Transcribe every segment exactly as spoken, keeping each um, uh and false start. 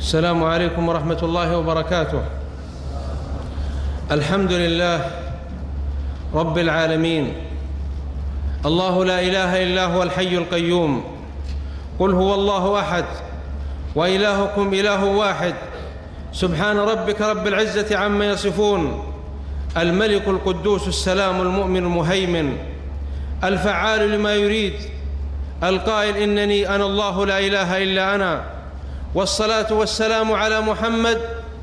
السلام عليكم ورحمة الله وبركاته. الحمد لله رب العالمين، الله لا إله إلا هو الحي القيوم، قل هو الله أحد وإلهكم إله واحد، سبحان ربك رب العزة عما يصفون، الملك القدوس السلام المؤمن المهيمن الفعال لما يريد، القائل إنني أنا الله لا إله إلا أنا. والصلاة والسلام على محمد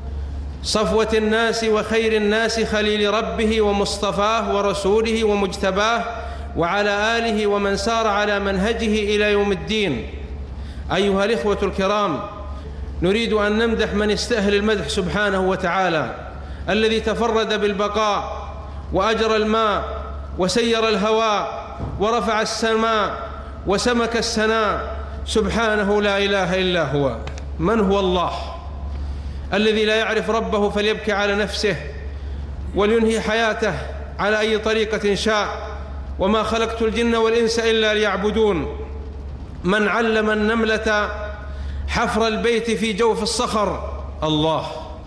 صفوة الناس وخير الناس، خليل ربه ومصطفاه ورسوله ومجتباه، وعلى آله ومن سار على منهجه إلى يوم الدين. أيها الإخوة الكرام، نريد أن نمدح من يستأهل المدح سبحانه وتعالى، الذي تفرد بالبقاء وأجرى الماء وسير الهواء ورفع السماء وسمك السناء، سبحانه لا إله إلا هو. من هو الله الذي لا يعرف ربه فليبكي على نفسه ولينهي حياته على أي طريقة شاء؟ وما خلقت الجن والإنس إلا ليعبدون. من علم النملة حفر البيت في جوف الصخر؟ الله.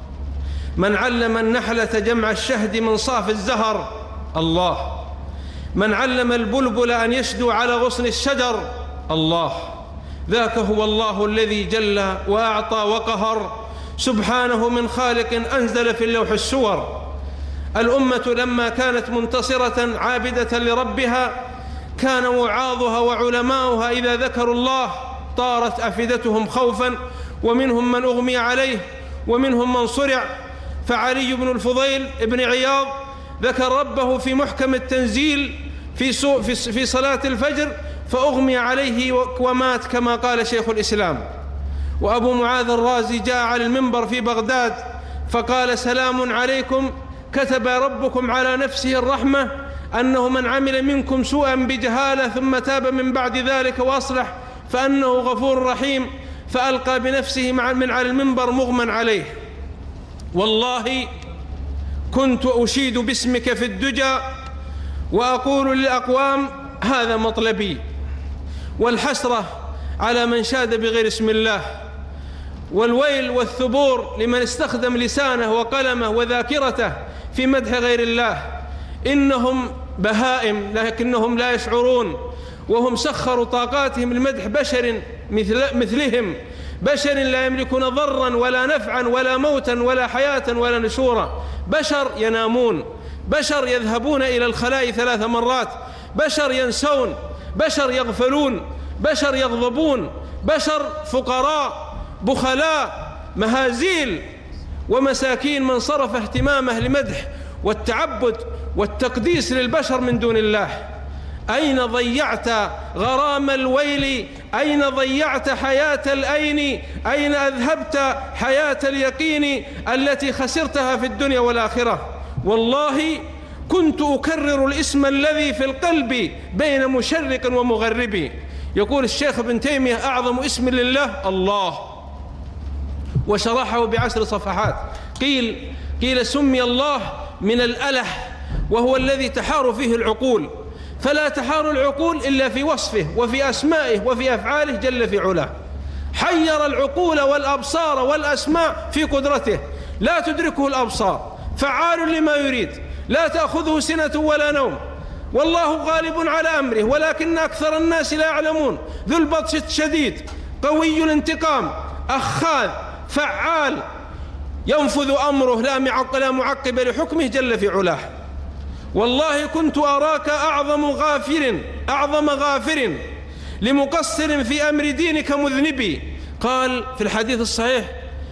من علم النحلة جمع الشهد من صاف الزهر؟ الله. من علم البلبل أن يشدو على غصن الشجر؟ الله. ذاك هو الله الذي جل وأعطى وقهر، سبحانه من خالق أنزل في اللوح السور. الأمة لما كانت منتصرة عابدة لربها، كان وعاظها وعلماؤها إذا ذكروا الله طارت أفئدتهم خوفا، ومنهم من أغمي عليه ومنهم من صرع. فعلي بن الفضيل بن عياض ذكر ربه في محكم التنزيل في, في صلاة الفجر فأغمي عليه ومات كما قال شيخ الإسلام. وأبو معاذ الرازي جاء على المنبر في بغداد فقال: سلام عليكم، كتب ربكم على نفسه الرحمة أنه من عمل منكم سوءا بجهالة ثم تاب من بعد ذلك وأصلح فأنه غفور رحيم. فألقى بنفسه من على المنبر مغمى عليه: والله كنت أشيد باسمك في الدجى وأقول للأقوام هذا مطلبي. والحسرة على من شاد بغير اسم الله، والويل والثبور لمن استخدم لسانه وقلمه وذاكرته في مدح غير الله. إنهم بهائم لكنهم لا يشعرون، وهم سخروا طاقاتهم لمدح بشر مثل مثلهم، بشر لا يملكون ضرا ولا نفعا ولا موتا ولا حياة ولا نشورا. بشر ينامون، بشر يذهبون إلى الخلاء ثلاث مرات، بشر ينسون، بشر يغفلون، بشر يغضبون، بشر فقراء بخلاء مهازيل ومساكين، من صرف اهتمامه لمدح والتعبد والتقديس للبشر من دون الله. أين ضيعت غرام الويل؟ أين ضيعت حياة الأين؟ أين أذهبت حياة اليقين التي خسرتها في الدنيا والآخرة؟ والله كنت أكرر الاسم الذي في القلب بين مشرق ومغرب. يقول الشيخ ابن تيمية: أعظم اسم لله الله. وشرحه بعشر صفحات. قيل قيل سمي الله من الألح، وهو الذي تحار فيه العقول، فلا تحار العقول إلا في وصفه وفي أسمائه وفي أفعاله جل في علاه. حير العقول والأبصار والأسماء في قدرته، لا تدركه الأبصار، فعال لما يريد، لا تأخذه سنة ولا نوم، والله غالب على أمره ولكن أكثر الناس لا يعلمون. ذو البطش الشديد، قوي الانتقام، أخاذ، فعال، ينفذ أمره، لا معقب لحكمه جل في علاه. والله كنت أراك أعظم غافر أعظم غافر لمقصر في أمر دينك مذنبي. قال في الحديث الصحيح: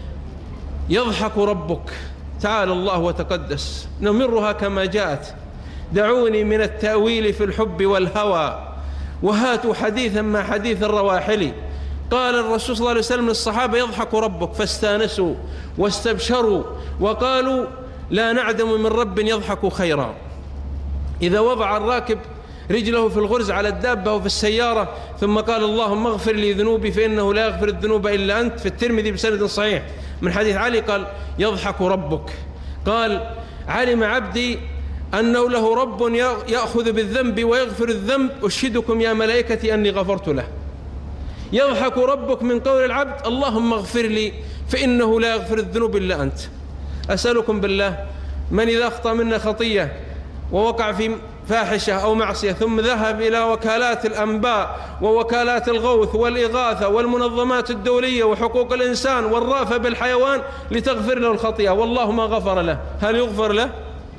يضحك ربك تعالى الله وتقدس، نمرها كما جاءت، دعوني من التأويل في الحب والهوى وهاتوا حديثا ما حديث الرواحل. قال الرسول صلى الله عليه وسلم للصحابة: يضحك ربك، فاستانسوا واستبشروا وقالوا: لا نعدم من رب يضحك خيرا. إذا وضع الراكب رجله في الغرز على الدابة وفي السيارة ثم قال: اللهم اغفر لي ذنوبي فإنه لا يغفر الذنوب إلا أنت، في الترمذي بسند صحيح من حديث علي، قال: يضحك ربك. قال: علم عبدي أنه له رب يأخذ بالذنب ويغفر الذنب، أشهدكم يا ملائكتي أني غفرت له. يضحك ربك من قول العبد: اللهم اغفر لي فإنه لا يغفر الذنوب إلا أنت. أسألكم بالله، من إذا أخطأ منا خطية ووقع في فاحشة أو معصية ثم ذهب إلى وكالات الأنباء ووكالات الغوث والإغاثة والمنظمات الدولية وحقوق الإنسان والرأفة بالحيوان لتغفر له الخطيئة، والله ما غفر له، هل يغفر له؟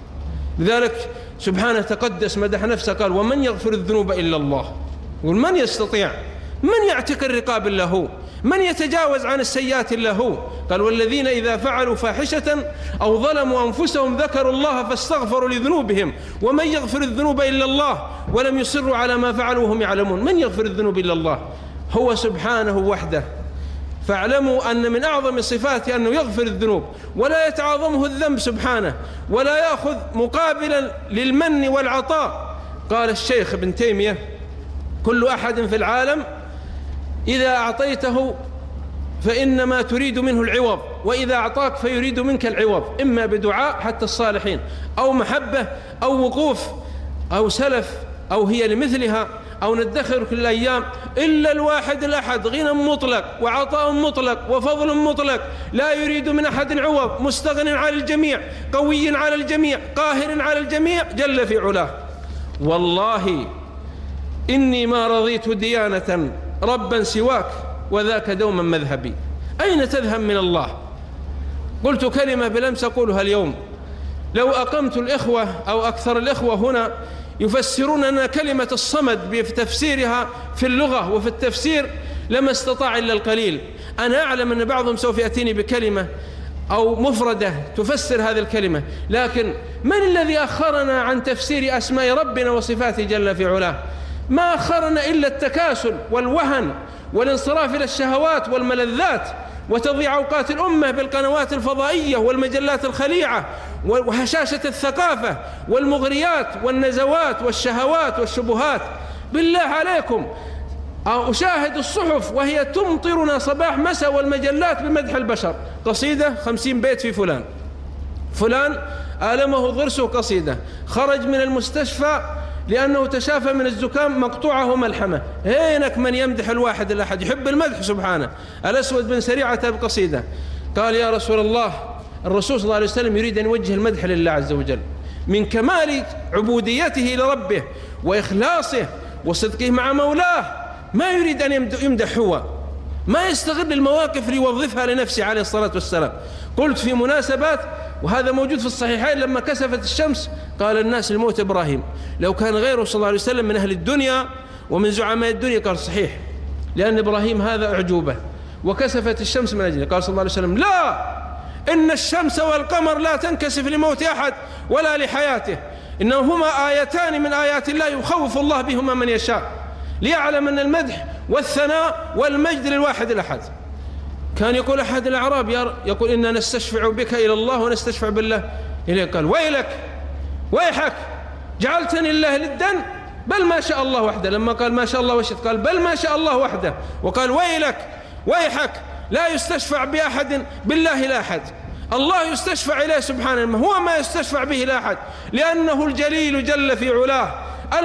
لذلك سبحانه تقدس مدح نفسه قال: ومن يغفر الذنوب إلا الله. يقول: من يستطيع؟ من يعتق الرقاب إلا هو؟ من يتجاوز عن السيئات إلا هو؟ قال: والذين إذا فعلوا فاحشة أو ظلموا أنفسهم ذكروا الله فاستغفروا لذنوبهم ومن يغفر الذنوب إلا الله ولم يصروا على ما فعلوا وهم يعلمون. من يغفر الذنوب إلا الله؟ هو سبحانه وحده. فاعلموا أن من أعظم صفاته أنه يغفر الذنوب ولا يتعاظمه الذنب سبحانه ولا يأخذ مقابلا للمن والعطاء. قال الشيخ ابن تيمية: كل أحد في العالم إذا أعطيته فإنما تريد منه العوض، وإذا أعطاك فيريد منك العوض، إما بدعاء حتى الصالحين أو محبة أو وقوف أو سلف أو هي لمثلها أو ندخر كل الأيام، إلا الواحد الأحد غنى مطلق وعطاء مطلق وفضل مطلق، لا يريد من أحد عوض، مستغن على الجميع، قوي على الجميع، قاهر على الجميع، جل في علاه. والله إني ما رضيت ديانة ربا سواك وذاك دوما مذهبي. أين تذهب من الله؟ قلت كلمة بالأمس أقولها اليوم: لو أقمت الإخوة أو أكثر الإخوة هنا يفسرون أن كلمة الصمد بتفسيرها في اللغة وفي التفسير لما استطاع إلا القليل. أنا أعلم أن بعضهم سوف يأتيني بكلمة أو مفردة تفسر هذه الكلمة، لكن من الذي أخرنا عن تفسير أسماء ربنا وصفاته جل في علاه؟ ما أخرنا إلا التكاسل والوهن والانصراف إلى الشهوات والملذات وتضييع أوقات الأمة بالقنوات الفضائية والمجلات الخليعة وهشاشة الثقافة والمغريات والنزوات والشهوات والشبهات. بالله عليكم، أشاهد الصحف وهي تمطرنا صباح مساء والمجلات بمدح البشر، قصيدة خمسين بيت في فلان، فلان آلمه ضرسه قصيدة، خرج من المستشفى لأنه تشافى من الزكام مقطوعه ملحمة. هينك من يمدح الواحد الأحد يحب المدح سبحانه. الأسود بن سريعة بقصيدة قال: يا رسول الله، الرسول صلى الله عليه وسلم يريد أن يوجه المدح لله عز وجل من كمال عبوديته لربه وإخلاصه وصدقه مع مولاه، ما يريد أن يمدح هو، ما يستغل المواقف ليوظفها لنفسه عليه الصلاة والسلام. قلت في مناسبات، وهذا موجود في الصحيحين، لما كسفت الشمس قال الناس الموت إبراهيم، لو كان غيره صلى الله عليه وسلم من أهل الدنيا ومن زعماء الدنيا قال صحيح، لأن إبراهيم هذا أعجوبة، وكسفت الشمس من أجله. قال صلى الله عليه وسلم: لا، إن الشمس والقمر لا تنكسف لموت أحد ولا لحياته، إنهما آيتان من آيات الله يخوف الله بهما من يشاء، ليعلم أن المدح والثناء والمجد للواحد الأحد. كان يقول أحد الأعراب: يقول إننا نستشفع بك إلى الله ونستشفع بالله إليه. قال: ويلك ويحك، جعلتني الله للدا، بل ما شاء الله وحده. لما قال ما شاء الله وشد قال بل ما شاء الله وحده، وقال: ويلك ويحك، لا يستشفع بأحد بالله لا أحد، الله يستشفع إليه سبحانه، هو ما يستشفع به لا أحد، لأنه الجليل جل في علاه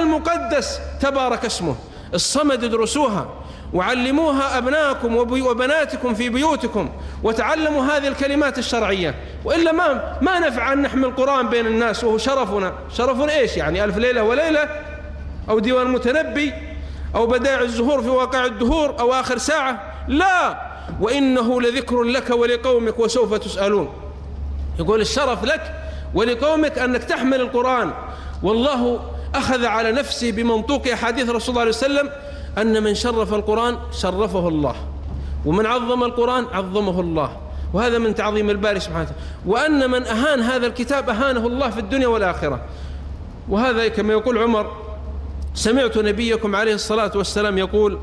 المقدس تبارك اسمه. الصمد ادرسوها وعلموها أبناءكم وبناتكم في بيوتكم، وتعلموا هذه الكلمات الشرعية، وإلا ما ما نفع أن نحمل القرآن بين الناس وهو شرفنا. شرفنا إيش يعني؟ ألف ليلة وليلة أو ديوان متنبي أو بدائع الزهور في واقع الدهور أو آخر ساعة؟ لا، وإنه لذكر لك ولقومك وسوف تسألون. يقول الشرف لك ولقومك أنك تحمل القرآن. والله أخذ على نفسه بمنطوق أحاديث رسول الله عليه وسلم أن من شرف القرآن شرفه الله، ومن عظم القرآن عظمه الله، وهذا من تعظيم الباري سبحانه وتعالى. وأن من أهان هذا الكتاب أهانه الله في الدنيا والآخرة. وهذا كما يقول عمر: سمعت نبيكم عليه الصلاة والسلام يقول: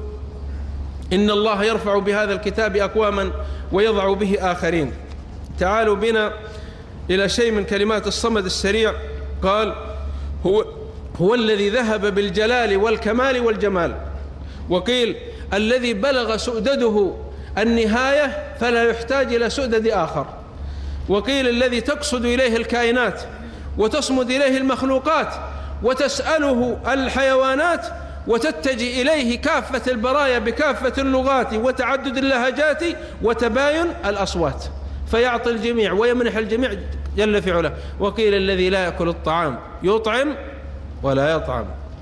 إن الله يرفع بهذا الكتاب أقواما ويضع به آخرين. تعالوا بنا إلى شيء من كلمات الصمد السريع. قال: هو هو الذي ذهب بالجلال والكمال والجمال. وقيل: الذي بلغ سؤدده النهاية فلا يحتاج إلى سؤدد آخر. وقيل: الذي تقصد إليه الكائنات وتصمد إليه المخلوقات وتسأله الحيوانات وتتجه إليه كافة البرايا بكافة اللغات وتعدد اللهجات وتباين الأصوات، فيعطي الجميع ويمنح الجميع جل في علاه. وقيل الذي لا يأكل الطعام يطعم ولا يطعم،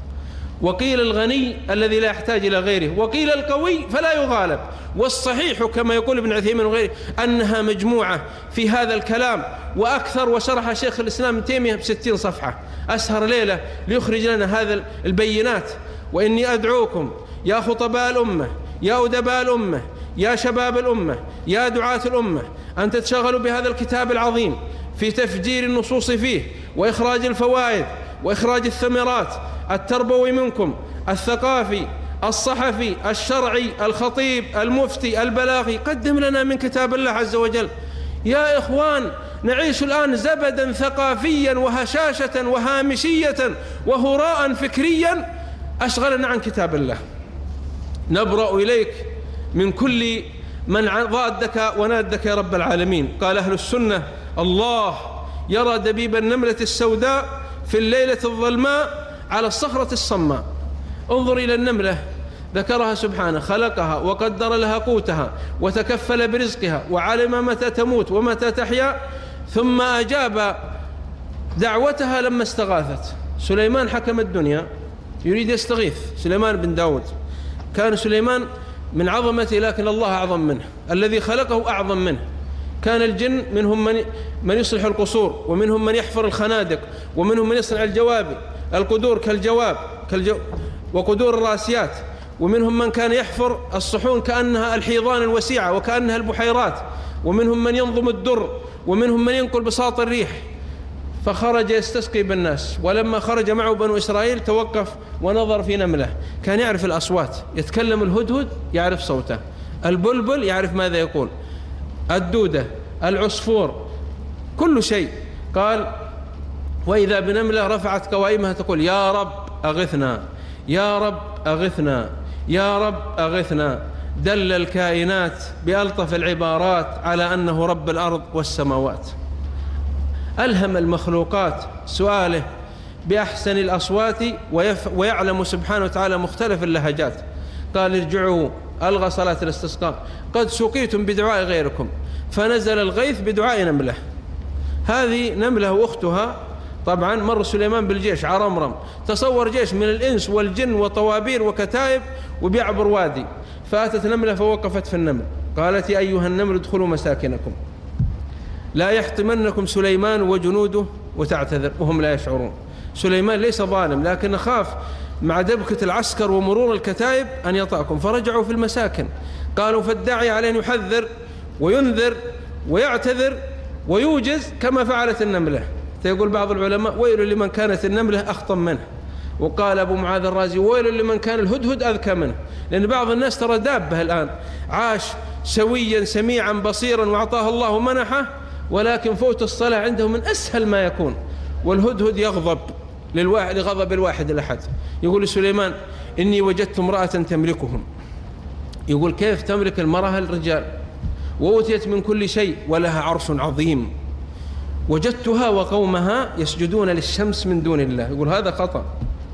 وقيل الغني الذي لا يحتاج إلى غيره، وقيل القوي فلا يغالب. والصحيح كما يقول ابن عثيمين وغيره أنها مجموعة في هذا الكلام وأكثر، وشرح شيخ الإسلام ابن تيمية بستين صفحة، أسهر ليلة ليخرج لنا هذا البينات. وإني أدعوكم يا خطباء الأمة، يا أدباء الأمة، يا شباب الأمة، يا دعاة الأمة، أن تتشغلوا بهذا الكتاب العظيم في تفجير النصوص فيه وإخراج الفوائد وإخراج الثمرات التربوي منكم، الثقافي، الصحفي، الشرعي، الخطيب، المفتي، البلاغي. قدم لنا من كتاب الله عز وجل. يا إخوان، نعيش الآن زبدا ثقافيا وهشاشة وهامشية وهراء فكريا أشغلنا عن كتاب الله. نبرأ إليك من كل من ضادك ونادك يا رب العالمين. قال أهل السنة: الله يرى دبيب النملة السوداء في الليلة الظلماء على الصخرة الصماء. انظر إلى النملة، ذكرها سبحانه، خلقها وقدر لها قوتها وتكفل برزقها وعلم متى تموت ومتى تحيا، ثم أجاب دعوتها لما استغاثت. سليمان حكم الدنيا يريد يستغيث، سليمان بن داود. كان سليمان من عظمته لكن الله أعظم منه، الذي خلقه أعظم منه. كان الجن منهم من من يصلح القصور، ومنهم من يحفر الخنادق، ومنهم من يصنع الجواب القدور كالجواب كالجو وقدور الراسيات، ومنهم من كان يحفر الصحون كأنها الحيضان الوسيعة وكأنها البحيرات، ومنهم من ينظم الدر، ومنهم من ينقل بساط الريح. فخرج يستسقي بالناس، ولما خرج معه بنو إسرائيل توقف ونظر في نملة، كان يعرف الأصوات، يتكلم الهدهد يعرف صوته، البلبل يعرف ماذا يقول، الدودة، العصفور، كل شيء. قال: وإذا بنملة رفعت قوائمها تقول: يا رب أغثنا، يا رب أغثنا، يا رب أغثنا. دل الكائنات بألطف العبارات على أنه رب الأرض والسماوات. ألهم المخلوقات سؤاله بأحسن الأصوات، ويعلم سبحانه وتعالى مختلف اللهجات. قال: ارجعوا، ألغى صلاة الاستسقاء، قد سقيتم بدعاء غيركم، فنزل الغيث بدعاء نملة. هذه نملة وأختها. طبعا مر سليمان بالجيش عرمرم، تصور جيش من الإنس والجن وطوابير وكتائب وبيعبر وادي، فأتت نملة فوقفت في النمل، قالت: يا أيها النمل ادخلوا مساكنكم لا يحطمنكم سليمان وجنوده، وتعتذر وهم لا يشعرون. سليمان ليس ظالم، لكن خاف مع دبكة العسكر ومرور الكتائب أن يطأكم، فرجعوا في المساكن. قالوا: فالداعي عليه أن يحذر وينذر ويعتذر ويوجز كما فعلت النملة. يقول بعض العلماء: ويل لمن كانت النملة أخطم منه. وقال أبو معاذ الرازي: ويل لمن كان الهدهد أذكى منه. لأن بعض الناس ترى دابة الآن، عاش سويا سميعا بصيرا وأعطاه الله منحه، ولكن فوت الصلاة عنده من أسهل ما يكون. والهدهد يغضب للواحد لغضب الواحد الأحد. يقول سليمان: إني وجدت امرأة تملكهم. يقول: كيف تملك المرأة الرجال؟ وأوتيت من كل شيء ولها عرش عظيم. وجدتها وقومها يسجدون للشمس من دون الله. يقول هذا خطأ.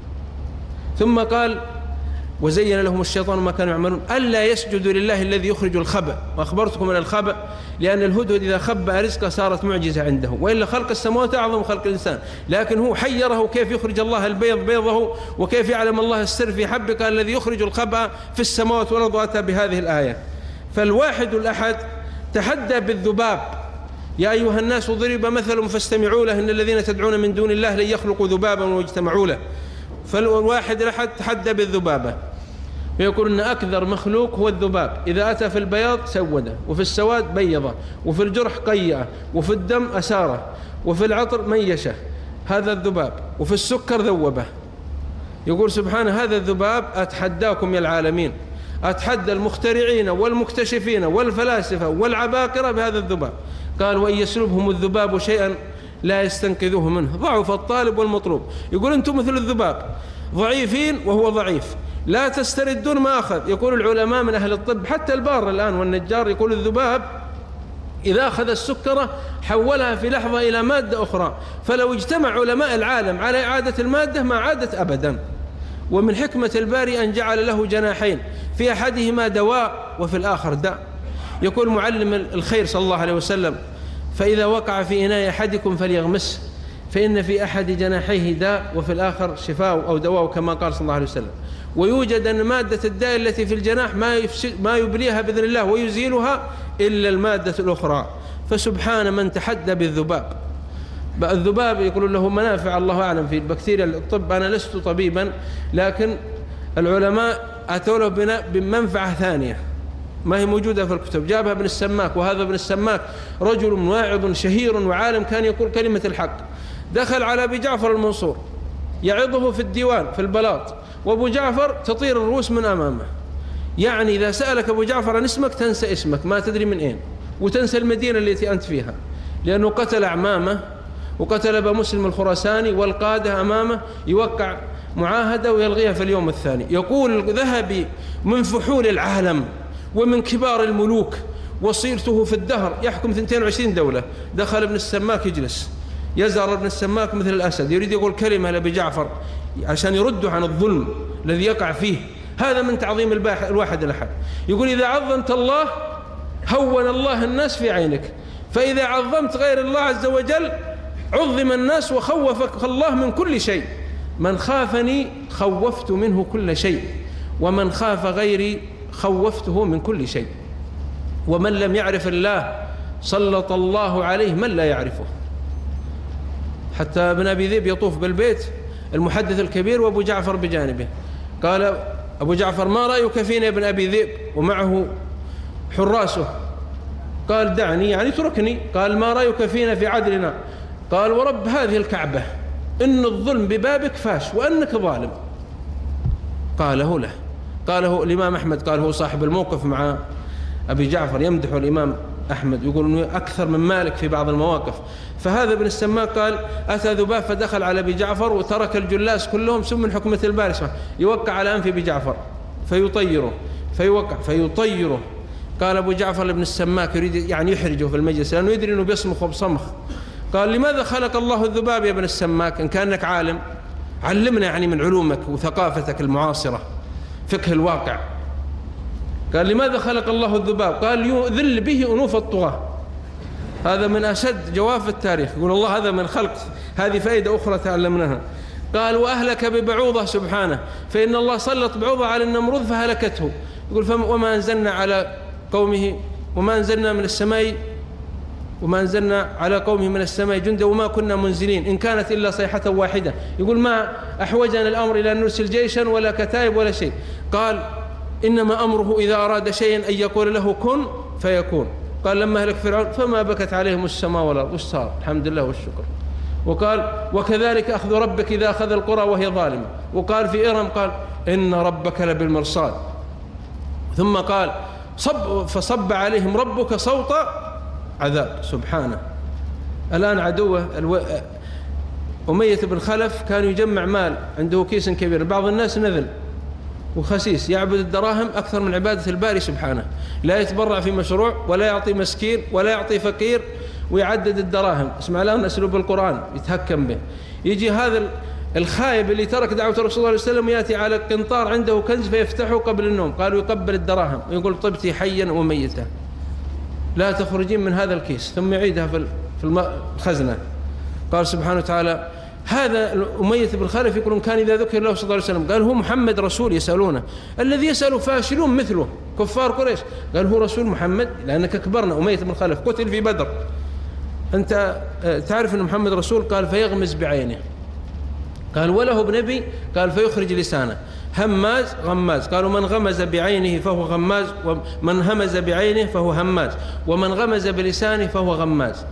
ثم قال: وزين لهم الشيطان ما كانوا يعملون ألا يسجدوا لله الذي يخرج الخبأ. وأخبرتكم من الخبأ لأن الهدهد إذا خبأ رزقه صارت معجزة عنده، وإلا خلق السماوات أعظم خلق الإنسان، لكن هو حيره كيف يخرج الله البيض بيضه، وكيف يعلم الله السر في حبه. قال: الذي يخرج الخبأ في السماوات والأرض. أتى بهذه الآية. فالواحد الأحد تحدى بالذباب: يا أيها الناس ضرب مثل فاستمعوا له إن الذين تدعون من دون الله لن يخلقوا ذبابا واجتمعوا له. فالواحد الأحد تحدى بالذبابة، ويقول أن أكثر مخلوق هو الذباب. إذا أتى في البياض سوده، وفي السواد بيضه، وفي الجرح قيئه، وفي الدم أساره، وفي العطر ميشه. هذا الذباب. وفي السكر ذوبه. يقول سبحانه: هذا الذباب أتحداكم يا العالمين، أتحدى المخترعين والمكتشفين والفلاسفة والعباقرة بهذا الذباب. قال: وإن يسلبهم الذباب شيئا لا يستنقذوه منه، ضعف الطالب والمطلوب. يقول أنتم مثل الذباب، ضعيفين وهو ضعيف، لا تستردون ما أخذ. يقول العلماء من أهل الطب، حتى البار الآن والنجار، يقول الذباب إذا أخذ السكرة حولها في لحظة إلى مادة أخرى، فلو اجتمع علماء العالم على إعادة المادة ما عادت أبدا. ومن حكمة الباري أن جعل له جناحين، في أحدهما دواء وفي الآخر داء. يقول معلم الخير صلى الله عليه وسلم: فإذا وقع في إناء أحدكم فليغمسه فإن في أحد جناحيه داء وفي الآخر شفاء أو دواء، كما قال صلى الله عليه وسلم. ويوجد أن مادة الداء التي في الجناح ما ما يبليها بإذن الله ويزيلها إلا المادة الأخرى. فسبحان من تحدى بالذباب. الذباب يقولون له منافع الله أعلم في البكتيريا الطب، أنا لست طبيبا، لكن العلماء أتوا له بمنفعة ثانية ما هي موجودة في الكتب، جابها ابن السماك. وهذا ابن السماك رجل واعظ شهير وعالم، كان يقول كلمة الحق. دخل على أبي جعفر المنصور يعظه في الديوان في البلاط، وأبو جعفر تطير الرؤوس من أمامه. يعني إذا سألك أبو جعفر عن اسمك تنسى اسمك، ما تدري من أين، وتنسى المدينة التي أنت فيها، لأنه قتل أعمامه وقتل أبا مسلم الخراساني والقادة أمامه، يوقع معاهدة ويلغيها في اليوم الثاني. يقول: ذهبي من فحول العالم ومن كبار الملوك وصيرته في الدهر يحكم اثنتين وعشرين دولة. دخل ابن السماك يجلس، يزهر ابن السماك مثل الأسد، يريد يقول كلمة لأبي جعفر عشان يرده عن الظلم الذي يقع فيه. هذا من تعظيم الواحد الأحد. يقول: إذا عظمت الله هون الله الناس في عينك، فإذا عظمت غير الله عز وجل عظم الناس وخوفك الله من كل شيء. من خافني خوفت منه كل شيء، ومن خاف غيري خوفته من كل شيء. ومن لم يعرف الله سلط الله عليه من لا يعرفه. حتى ابن أبي ذئب يطوف بالبيت، المحدث الكبير، وأبو جعفر بجانبه. قال أبو جعفر: ما رأيك فينا ابن أبي ذئب ومعه حراسه؟ قال: دعني، يعني تركني. قال: ما رأيك فينا في عدلنا؟ قال: ورب هذه الكعبة إن الظلم ببابك فاش وأنك ظالم. قاله له قاله الإمام أحمد، قال هو صاحب الموقف مع أبي جعفر، يمدح الإمام أحمد، يقول أنه أكثر من مالك في بعض المواقف. فهذا ابن السماك قال: أتى ذباب فدخل على أبي جعفر وترك الجلاس كلهم، ثم من حكمة الباري يوقع على أنف أبي جعفر فيطيره فيوقع فيطيره. قال أبو جعفر لابن السماك يريد يعني يحرجه في المجلس لأنه يدري أنه بيصمخ وبصمخ. قال: لماذا خلق الله الذباب يا ابن السماك إن كانك عالم؟ علمنا يعني من علومك وثقافتك المعاصرة فقه الواقع. قال: لماذا خلق الله الذباب؟ قال: يذل به أنوف الطغاة. هذا من أشد جواف التاريخ. يقول الله هذا من خلق، هذه فائدة أخرى تعلمناها. قال: وأهلك ببعوضة سبحانه، فإن الله سلط بعوضة على النمرود فهلكته. يقول: وما أنزلنا على قومه وما أنزلنا من السماء وما أنزلنا على قومه من السماء جندا وما كنا منزلين إن كانت إلا صيحة واحدة. يقول: ما أحوجنا الأمر إلى أن نرسل جيشا ولا كتائب ولا شيء. قال: إنما أمره إذا أراد شيئا أن يقول له كن فيكون. قال: لما هلك فرعون فما بكت عليهم السماء والأرض، وش صار؟ الحمد لله والشكر. وقال: وكذلك أخذ ربك إذا أخذ القرى وهي ظالمة. وقال في إرم قال: إن ربك لبالمرصاد. ثم قال: صب فصب عليهم ربك صوت عذاب. سبحانه. الآن عدوه الو... أمية بن خلف كان يجمع مال، عنده كيس كبير، بعض الناس نذل وخسيس يعبد الدراهم أكثر من عبادة الباري سبحانه، لا يتبرع في مشروع ولا يعطي مسكين ولا يعطي فقير ويعدد الدراهم. اسمع الآن أسلوب القرآن يتهكم به. يجي هذا الخايب اللي ترك دعوة الرسول صلى الله عليه وسلم يأتي على قنطار عنده كنز فيفتحه قبل النوم، قالوا يقبل الدراهم ويقول: طبتي حيا وميتا لا تخرجين من هذا الكيس، ثم يعيدها في الخزنة. قال سبحانه وتعالى: هذا أمية بن خلف يقولون كان إذا ذكر الله صلى الله عليه وسلم قال هو محمد رسول، يسألونه الذي يسأل فاشلون مثله كفار قريش، قال هو رسول محمد لأنك أكبرنا. أمية بن خلف قتل في بدر، أنت تعرف أن محمد رسول؟ قال: فيغمز بعينه. قال: وله بنبي؟ قال: فيخرج لسانه. هماز غماز. قالوا: من غمز بعينه فهو غماز، ومن همز بعينه فهو هماز، ومن غمز بلسانه فهو غماز.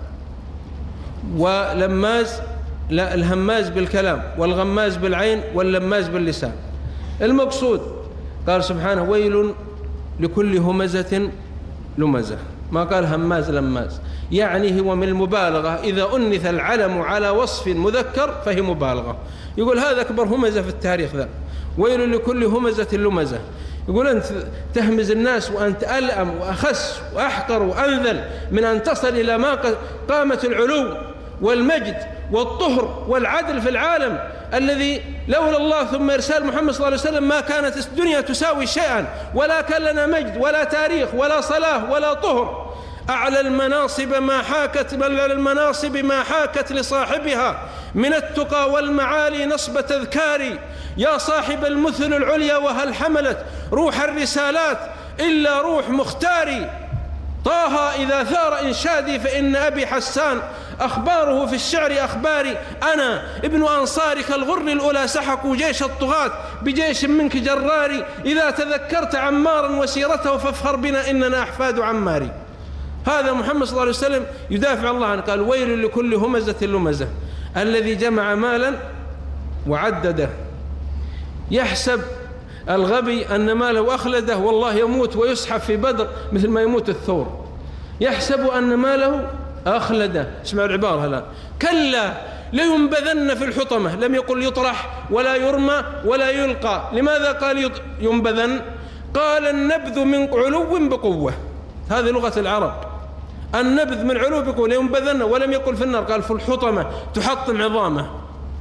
ولماز لا، الهماز بالكلام والغماز بالعين واللماز باللسان. المقصود قال سبحانه: ويل لكل همزة لمزة، ما قال هماز لماز، يعني هو من المبالغة. إذا أنث العلم على وصف مذكر فهي مبالغة. يقول هذا أكبر همزة في التاريخ ذا، ويل لكل همزة لمزة. يقول أنت تهمز الناس وأنت ألأم وأخس وأحقر وأنذل من أن تصل إلى ما قامت العلو والمجد والطهر والعدل في العالم الذي لولا الله ثم إرسال محمد صلى الله عليه وسلم ما كانت الدنيا تساوي شيئا، ولا كان لنا مجد ولا تاريخ ولا صلاة ولا طهر. أعلى المناصب ما حاكت بل على المناصب ما حاكت لصاحبها من التقى والمعالي نصب تذكاري. يا صاحب المثل العليا وهل حملت روح الرسالات إلا روح مختاري. طه إذا ثار إنشادي فإن أبي حسان أخباره في الشعر أخباري. أنا ابن أنصارك الغر الأولى سحقوا جيش الطغاة بجيش منك جراري. إذا تذكرت عمارا وسيرته فافخر بنا إننا أحفاد عماري. هذا محمد صلى الله عليه وسلم يدافع الله عنه، قال ويل لكل همزة لمزة الذي جمع مالا وعدده. يحسب الغبي أن ماله أخلده والله يموت ويسحب في بدر مثل ما يموت الثور. يحسب أن ماله أخلده. اسمعوا العبارة الآن، كلا لينبذن في الحطمة. لم يقل يطرح ولا يرمى ولا يلقى. لماذا قال ينبذن؟ قال النبذ من علو بقوة. هذه لغة العرب، النبذ من علو بقوة. لينبذن ولم يقل في النار، قال في الحطمة تحطم عظامه.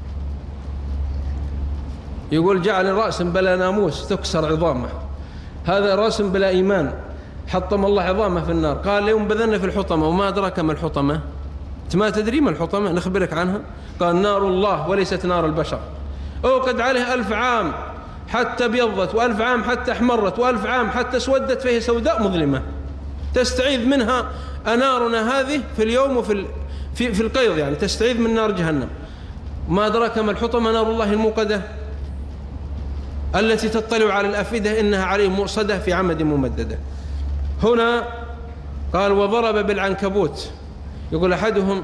يقول جعل رأس بلا ناموس تكسر عظامه. هذا رأس بلا إيمان حطم الله عظامه في النار. قال لينبذن في الحطمة. وما أدراك ما الحطمة؟ أنت ما تدري ما الحطمة؟ نخبرك عنها. قال نار الله وليست نار البشر. أوقد عليه ألف عام حتى ابيضت، وألف عام حتى احمرت، وألف عام حتى اسودت، فهي سوداء مظلمة تستعيذ منها أنارنا هذه في اليوم وفي في, في القيض، يعني تستعيذ من نار جهنم. ما أدراك ما الحطمة؟ نار الله الموقدة التي تطلع على الأفئدة إنها عليهم مؤصدة في عمد ممددة. هنا قال وضرب بالعنكبوت. يقول أحدهم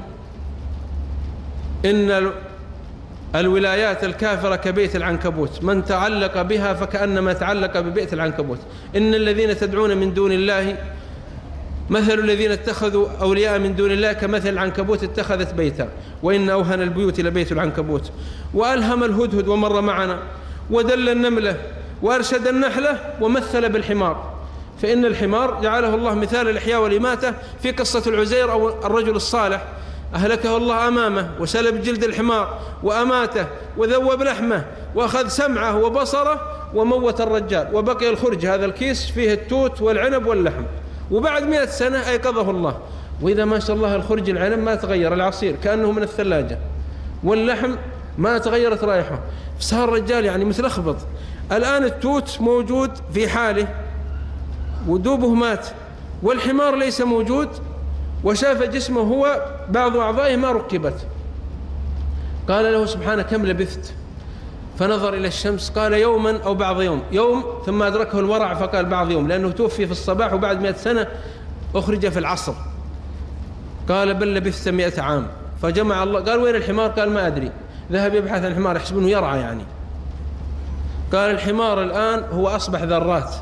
إن الولايات الكافرة كبيت العنكبوت، من تعلق بها فكأنما تعلق ببيت العنكبوت. إن الذين تدعون من دون الله مثل الذين اتخذوا أولياء من دون الله كمثل العنكبوت اتخذت بيتا وإن أوهن البيوت لبيت العنكبوت. وألهم الهدهد ومر معنا، ودل النملة وأرشد النحلة، ومثل بالحمار. فإن الحمار جعله الله مثال الإحياء والإماتة في قصة العزير أو الرجل الصالح، أهلكه الله أمامه وسلب جلد الحمار وأماته وذوب لحمه وأخذ سمعه وبصره وموت الرجال، وبقي الخرج هذا الكيس فيه التوت والعنب واللحم. وبعد مئة سنة أيقظه الله، وإذا ما شاء الله الخرج العنب ما تغير، العصير كأنه من الثلاجة، واللحم ما تغيرت رائحه، صار رجال يعني مثل أخبط. الآن التوت موجود في حاله ودوبه مات، والحمار ليس موجود، وشاف جسمه هو بعض أعضائه ما ركبت. قال له سبحانه كم لبثت؟ فنظر إلى الشمس قال يوما أو بعض يوم. يوم ثم أدركه الورع فقال بعض يوم، لأنه توفي في الصباح وبعد مئة سنة أخرج في العصر. قال بل لبثت مئة عام. فجمع الله، قال وين الحمار؟ قال ما أدري. ذهب يبحث عن الحمار يحسبونه يرعى يعني. قال الحمار الآن هو أصبح ذرات.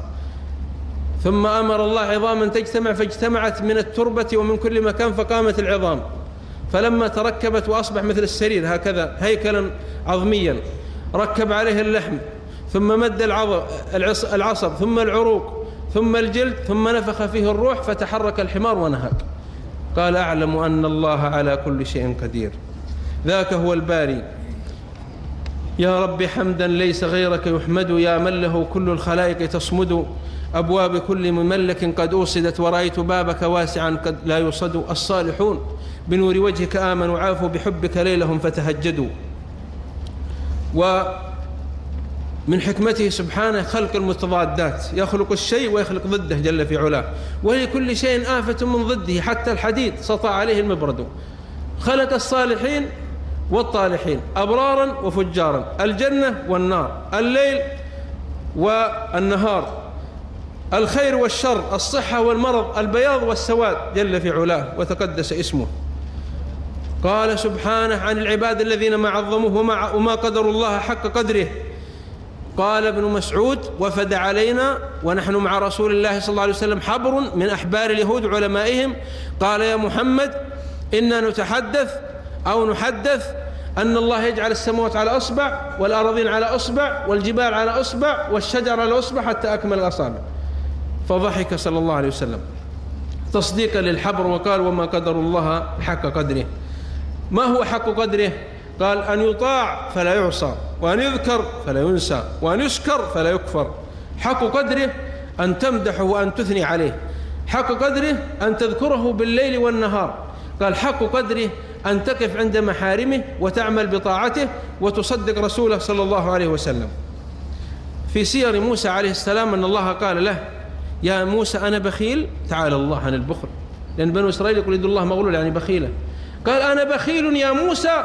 ثم أمر الله عظاما تجتمع فاجتمعت من التربة ومن كل مكان فقامت العظام، فلما تركبت وأصبح مثل السرير هكذا هيكلا عظميا، ركب عليه اللحم ثم مد العصب ثم العروق ثم الجلد ثم نفخ فيه الروح فتحرك الحمار ونهق. قال أعلم أن الله على كل شيء قدير. ذاك هو الباري. يا رب حمدا ليس غيرك يحمد، يا من له كل الخلائق تصمد. أبواب كل مملك قد أوصدت، ورأيت بابك واسعا قد لا يصد. الصالحون بنور وجهك آمنوا، عافوا بحبك ليلهم فتهجدوا. ومن حكمته سبحانه خلق المتضادات، يخلق الشيء ويخلق ضده جل في علاه، ولكل شيء آفة من ضده، حتى الحديد سطع عليه المبرد. خلق الصالحين والطالحين، أبرارا وفجارا، الجنة والنار، الليل والنهار، الخير والشر، الصحة والمرض، البياض والسواد جل في علاه وتقدس اسمه. قال سبحانه عن العباد الذين ما عظموه وما, وما قدروا الله حق قدره. قال ابن مسعود وفد علينا ونحن مع رسول الله صلى الله عليه وسلم حبر من أحبار اليهود علمائهم، قال يا محمد إنا نتحدث أو نحدث أن الله يجعل السماوات على أصبع والأراضين على أصبع والجبال على أصبع والشجر على أصبع حتى أكمل الأصابع. فضحك صلى الله عليه وسلم تصديقا للحبر وقال وما قدر الله حق قدره. ما هو حق قدره؟ قال أن يطاع فلا يعصى، وأن يذكر فلا ينسى، وأن يشكر فلا يكفر. حق قدره أن تمدحه وأن تثني عليه، حق قدره أن تذكره بالليل والنهار. قال حق قدره أن تقف عند محارمه وتعمل بطاعته وتصدق رسوله صلى الله عليه وسلم. في سير موسى عليه السلام أن الله قال له: يا موسى أنا بخيل. تعالى الله عن البخل، لأن بنو إسرائيل يقول يد الله مغلول يعني بخيلة. قال أنا بخيل يا موسى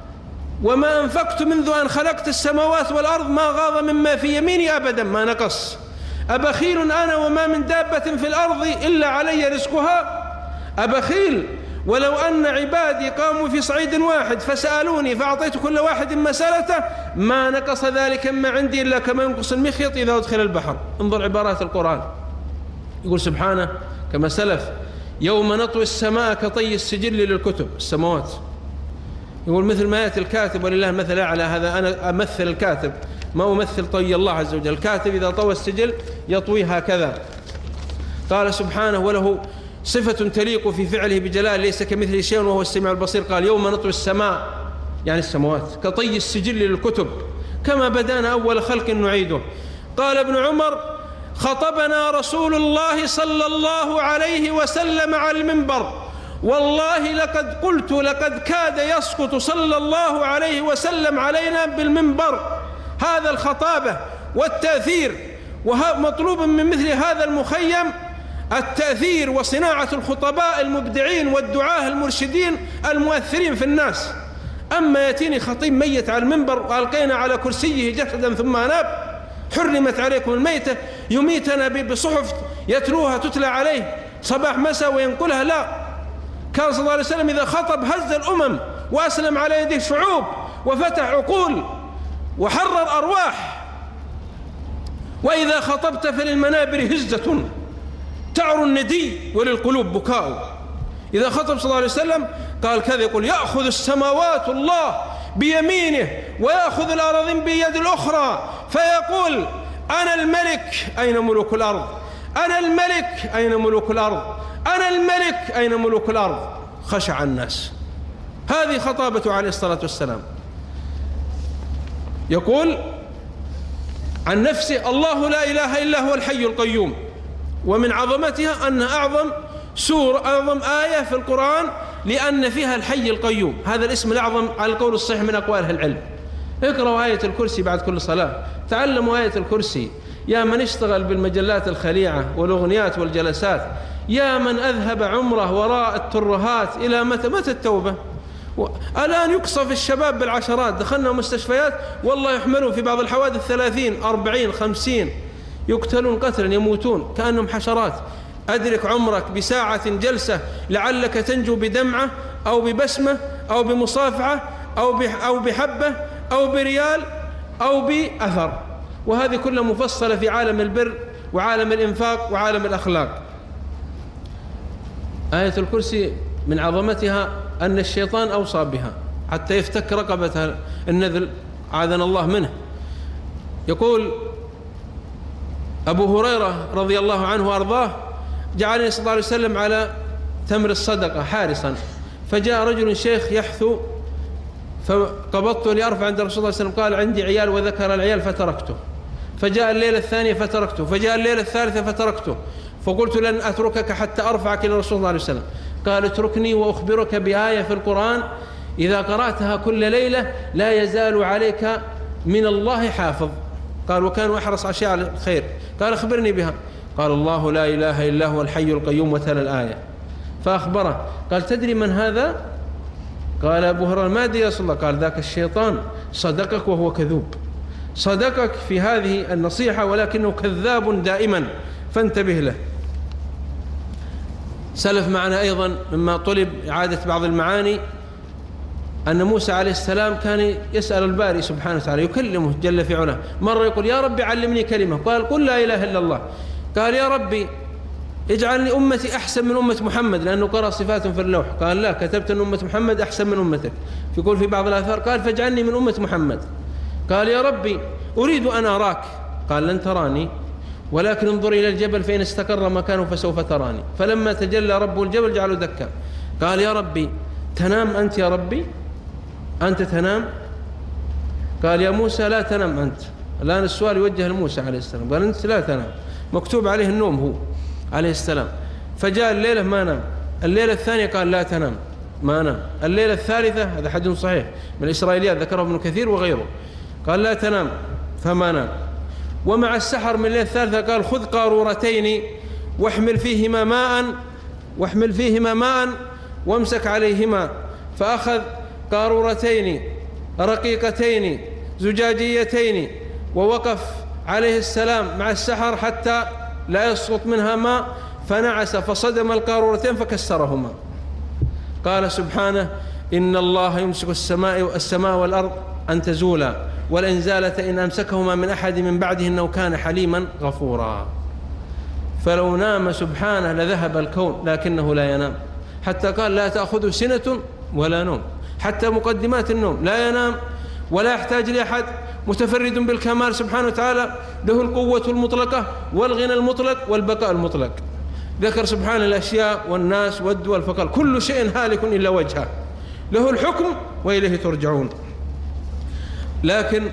وما أنفقت منذ أن خلقت السماوات والأرض ما غاض مما في يميني أبدا ما نقص. أبخيل أنا وما من دابة في الأرض إلا علي رزقها. أبخيل ولو أن عبادي قاموا في صعيد واحد فسألوني فأعطيت كل واحد مسألته ما نقص ذلك ما عندي إلا كما ينقص المخيط إذا أدخل البحر. انظر عبارات القرآن، يقول سبحانه كما سلف: يوم نطوي السماء كطي السجل للكتب. السماوات يقول مثل ما يأتي الكاتب ولله مثل أعلى، هذا أنا أمثل الكاتب ما أمثل طي الله عز وجل. الكاتب إذا طوى السجل يطوي هكذا. قال سبحانه: وله صفة تليق في فعله بجلال ليس كمثله شيء وهو السميع البصير. قال: يوم نطوي السماء يعني السماوات كطي السجل للكتب كما بدانا أول خلق نعيده. قال ابن عمر: خطبنا رسول الله صلى الله عليه وسلم على المنبر والله لقد قلت لقد كاد يسقط صلى الله عليه وسلم علينا بالمنبر. هذا الخطابة والتأثير، ومطلوب من مثل هذا المخيم التأثير وصناعة الخطباء المبدعين والدعاة المرشدين المؤثرين في الناس. أما يأتيني خطيب ميت على المنبر وألقينا على كرسيه جسدا ثم أناب، حرمت عليكم الميتة، يميتنا بصحف يتلوها تتلى عليه صباح مساء وينقلها. لا، كان صلى الله عليه وسلم إذا خطب هز الأمم وأسلم على يديه شعوب وفتح عقول وحرر أرواح. وإذا خطبت فللمنابر هزة تعر الندي وللقلوب بكاء. إذا خطب صلى الله عليه وسلم قال كذا، يقول: يأخذ السماوات الله بيمينه ويأخذ الأراضين بيد الأخرى فيقول: أنا الملك أين ملوك الأرض؟ أنا الملك أين ملوك الأرض؟ أنا الملك أين ملوك الأرض؟ خشع الناس. هذه خطابته عليه الصلاة والسلام. يقول عن نفسه: الله لا إله إلا هو الحي القيوم. ومن عظمتها أنها أعظم سورة، أعظم آية في القرآن لأن فيها الحي القيوم، هذا الاسم الأعظم على القول الصحيح من أقوال أهل العلم. اقرأوا آية الكرسي بعد كل صلاة، تعلموا آية الكرسي. يا من اشتغل بالمجلات الخليعة والأغنيات والجلسات، يا من أذهب عمره وراء الترهات، إلى متى متى التوبة؟ الآن يقصف الشباب بالعشرات، دخلنا مستشفيات والله يحملون في بعض الحوادث ثلاثين أربعين خمسين، يقتلون قتلا يموتون كأنهم حشرات. أدرك عمرك بساعة جلسة لعلك تنجو بدمعة أو ببسمة أو بمصافعة أو أو بحبة أو بريال أو بأثر. وهذه كلها مفصلة في عالم البر وعالم الإنفاق وعالم الأخلاق. آية الكرسي من عظمتها أن الشيطان أوصى بها حتى يفتك رقبة النذل، عاذنا الله منه. يقول أبو هريرة رضي الله عنه وأرضاه: جعلني صلى الله عليه وسلم على تمر الصدقة حارسا، فجاء رجل شيخ يحثو فقبضت لأرفع عند رسول الله صلى الله عليه وسلم، قال: عندي عيال، وذكر العيال فتركته. فجاء الليلة الثانية فتركته، فجاء الليلة الثالثة فتركته، فقلت: لن أتركك حتى أرفعك إلى رسول الله عليه وسلم. قال: اتركني وأخبرك بآية في القرآن إذا قرأتها كل ليلة لا يزال عليك من الله حافظ. قال: وكان أحرص أشياء على الخير. قال: أخبرني بها. قال: الله لا إله إلا هو الحي القيوم، وتلا الآية. فأخبره. قال: تدري من هذا؟ قال أبو هريرة: ما أدري يا رسول الله. قال: ذاك الشيطان صدقك وهو كذوب، صدقك في هذه النصيحة ولكنه كذاب دائما، فانتبه له. سلف معنا أيضا مما طلب إعادة بعض المعاني أن موسى عليه السلام كان يسأل الباري سبحانه وتعالى، يكلمه جل في علاه. مرة يقول: يا ربي علمني كلمة. قال: قل لا إله إلا الله. قال: يا ربي اجعلني أمتي أحسن من أمة محمد، لأنه قرأ صفات في اللوح. قال: لا، كتبت أن أمة محمد أحسن من أمتك. يقول في بعض الآثار قال: فاجعلني من أمة محمد. قال: يا ربي أريد أن أراك. قال: لن تراني ولكن انظر إلى الجبل فإن استقر مكانه فسوف تراني. فلما تجلى رب الجبل جعله دكا. قال: يا ربي تنام أنت يا ربي؟ أنت تنام؟ قال يا موسى لا تنام أنت. الآن السؤال يوجه لموسى عليه السلام، قال أنت لا تنام، مكتوب عليه النوم هو عليه السلام. فجاء الليلة ما نام، الليلة الثانية قال لا تنام ما نام، الليلة الثالثة هذا حديث صحيح من الإسرائيليات ذكره ابن كثير وغيره، قال لا تنام فما نام. ومع السحر من الليلة الثالثة قال خذ قارورتين واحمل فيهما ماء واحمل فيهما ماء وامسك عليهما، فأخذ قارورتين رقيقتين زجاجيتين ووقف عليه السلام مع السحر حتى لا يسقط منها ماء، فنعس فصدم القارورتين فكسرهما. قال سبحانه إن الله يمسك السماء السماء والأرض أن تزولا ولئن زالتا إن أمسكهما من أحد من بعده إنه كان حليما غفورا. فلو نام سبحانه لذهب الكون، لكنه لا ينام، حتى قال لا تأخذه سنة ولا نوم، حتى مقدمات النوم لا ينام ولا يحتاج لأحد، متفرد بالكمال سبحانه وتعالى، له القوة المطلقة والغنى المطلق والبقاء المطلق. ذكر سبحانه الأشياء والناس والدول فقال كل شيء هالك إلا وجهه له الحكم وإليه ترجعون. لكن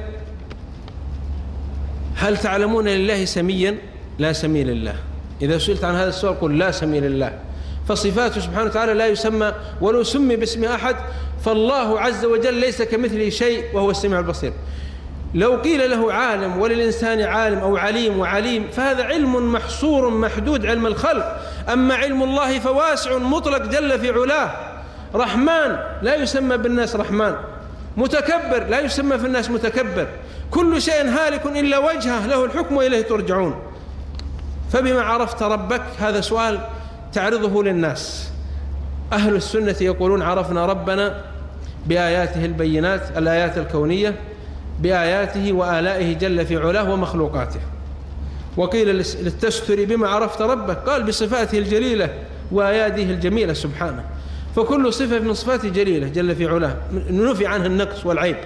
هل تعلمون لله سميا؟ لا سمي لله. إذا سئلت عن هذا السؤال قل لا سمي لله، فصفاته سبحانه وتعالى لا يسمى ولو سمي باسم أحد، فالله عز وجل ليس كمثله شيء وهو السميع البصير. لو قيل له عالم وللإنسان عالم أو عليم وعليم فهذا علم محصور محدود علم الخلق، أما علم الله فواسع مطلق جل في علاه. رحمن لا يسمى بالناس رحمن، متكبر لا يسمى في الناس متكبر، كل شيء هالك إلا وجهه له الحكم وإليه ترجعون. فبما عرفت ربك؟ هذا سؤال تعرضه للناس. أهل السنة يقولون عرفنا ربنا بآياته البينات، الآيات الكونية، بآياته وآلائه جل في علاه ومخلوقاته. وقيل للتستر بما عرفت ربك؟ قال بصفاته الجليلة وآياته الجميلة سبحانه، فكل صفة من صفاته جليلة جل في علاه نفي عنها النقص والعيب،